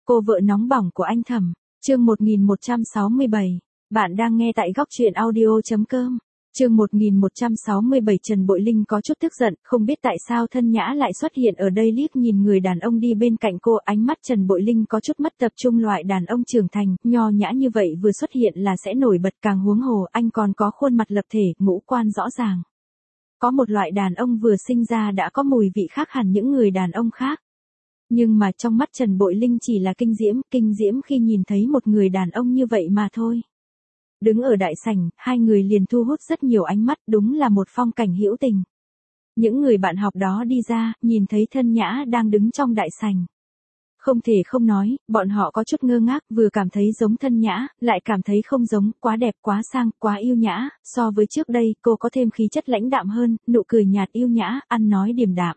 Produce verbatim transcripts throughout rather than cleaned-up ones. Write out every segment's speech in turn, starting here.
Cô vợ nóng bỏng của anh Thẩm, chương một nghìn một trăm sáu mươi bảy. Bạn đang nghe tại góc truyện audio chấm com. Chương một nghìn một trăm sáu mươi bảy. Trần Bội Linh có chút tức giận, không biết tại sao Thân Nhã lại xuất hiện ở đây. Liếc nhìn người đàn ông đi bên cạnh cô, ánh mắt Trần Bội Linh có chút mất tập trung. Loại đàn ông trưởng thành, nho nhã như vậy vừa xuất hiện là sẽ nổi bật, càng huống hồ anh còn có khuôn mặt lập thể, ngũ quan rõ ràng. Có một loại đàn ông vừa sinh ra đã có mùi vị khác hẳn những người đàn ông khác. Nhưng mà trong mắt Trần Bội Linh chỉ là kinh diễm, kinh diễm khi nhìn thấy một người đàn ông như vậy mà thôi. Đứng ở đại sảnh, hai người liền thu hút rất nhiều ánh mắt, đúng là một phong cảnh hữu tình. Những người bạn học đó đi ra, nhìn thấy Thân Nhã đang đứng trong đại sảnh. Không thể không nói, bọn họ có chút ngơ ngác, vừa cảm thấy giống Thân Nhã, lại cảm thấy không giống, quá đẹp, quá sang, quá yêu nhã, so với trước đây, cô có thêm khí chất lãnh đạm hơn, nụ cười nhạt yêu nhã, ăn nói điềm đạm.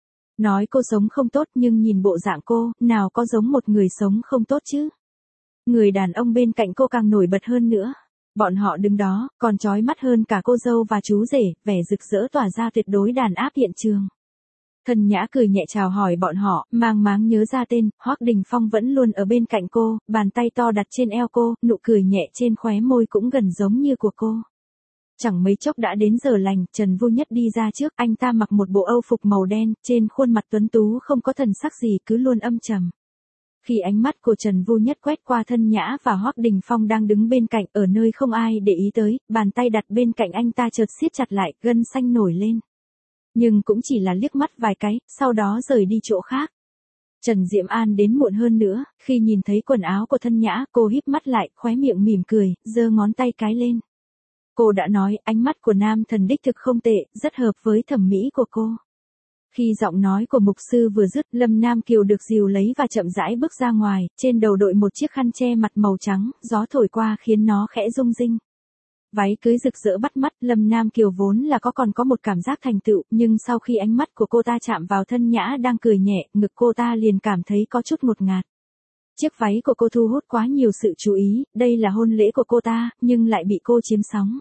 Nói cô sống không tốt nhưng nhìn bộ dạng cô, nào có giống một người sống không tốt chứ. Người đàn ông bên cạnh cô càng nổi bật hơn nữa. Bọn họ đứng đó, còn chói mắt hơn cả cô dâu và chú rể, vẻ rực rỡ tỏa ra tuyệt đối đàn áp hiện trường. Thân Nhã cười nhẹ chào hỏi bọn họ, mang máng nhớ ra tên, Hoắc Đình Phong vẫn luôn ở bên cạnh cô, bàn tay to đặt trên eo cô, nụ cười nhẹ trên khóe môi cũng gần giống như của cô. Chẳng mấy chốc đã đến giờ lành, Trần Vô Nhất đi ra trước, anh ta mặc một bộ âu phục màu đen, trên khuôn mặt tuấn tú không có thần sắc gì, cứ luôn âm trầm. Khi ánh mắt của Trần Vô Nhất quét qua Thân Nhã và Hoắc Đình Phong đang đứng bên cạnh, ở nơi không ai để ý tới, bàn tay đặt bên cạnh anh ta chợt siết chặt lại, gân xanh nổi lên. Nhưng cũng chỉ là liếc mắt vài cái, sau đó rời đi chỗ khác. Trần Diệm An đến muộn hơn nữa, khi nhìn thấy quần áo của Thân Nhã, cô híp mắt lại, khóe miệng mỉm cười, giơ ngón tay cái lên. Cô đã nói, ánh mắt của nam thần đích thực không tệ, rất hợp với thẩm mỹ của cô. Khi giọng nói của mục sư vừa dứt, Lâm Nam Kiều được dìu lấy và chậm rãi bước ra ngoài, trên đầu đội một chiếc khăn che mặt màu trắng, gió thổi qua khiến nó khẽ rung rinh. Váy cưới rực rỡ bắt mắt, Lâm Nam Kiều vốn là có còn có một cảm giác thành tựu, nhưng sau khi ánh mắt của cô ta chạm vào Thân Nhã đang cười nhẹ, ngực cô ta liền cảm thấy có chút ngột ngạt. Chiếc váy của cô thu hút quá nhiều sự chú ý, đây là hôn lễ của cô ta, nhưng lại bị cô chiếm sóng.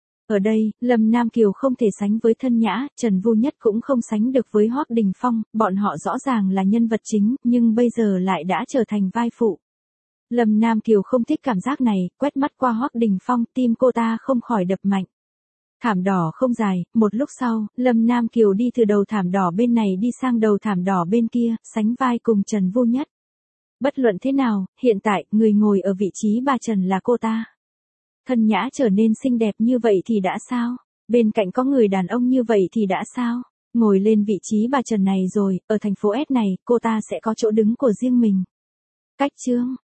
Ở đây, Lâm Nam Kiều không thể sánh với Thân Nhã, Trần Vô Nhất cũng không sánh được với Hoắc Đình Phong, bọn họ rõ ràng là nhân vật chính, nhưng bây giờ lại đã trở thành vai phụ. Lâm Nam Kiều không thích cảm giác này, quét mắt qua Hoắc Đình Phong, tim cô ta không khỏi đập mạnh. Thảm đỏ không dài, một lúc sau, Lâm Nam Kiều đi từ đầu thảm đỏ bên này đi sang đầu thảm đỏ bên kia, sánh vai cùng Trần Vô Nhất. Bất luận thế nào, hiện tại, người ngồi ở vị trí bà Trần là cô ta. Thân Nhã trở nên xinh đẹp như vậy thì đã sao? Bên cạnh có người đàn ông như vậy thì đã sao? Ngồi lên vị trí bà Trần này rồi, ở thành phố S này, cô ta sẽ có chỗ đứng của riêng mình. Cách chương